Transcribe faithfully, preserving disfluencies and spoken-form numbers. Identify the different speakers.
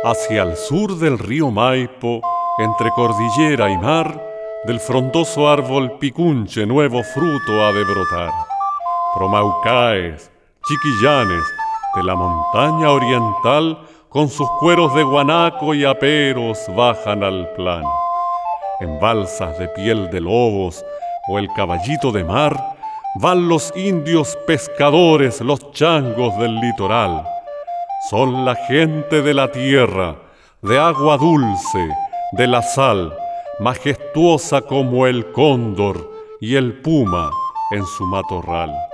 Speaker 1: Hacia el sur del río Maipo, entre cordillera y mar, del frondoso árbol picunche nuevo fruto ha de brotar. Promaucaes, chiquillanes, de la montaña oriental, con sus cueros de guanaco y aperos bajan al plan. En balsas de piel de lobos o el caballito de mar, van los indios pescadores, los changos del litoral. Son la gente de la tierra, de agua dulce, de la sal, majestuosa como el cóndor y el puma en su matorral.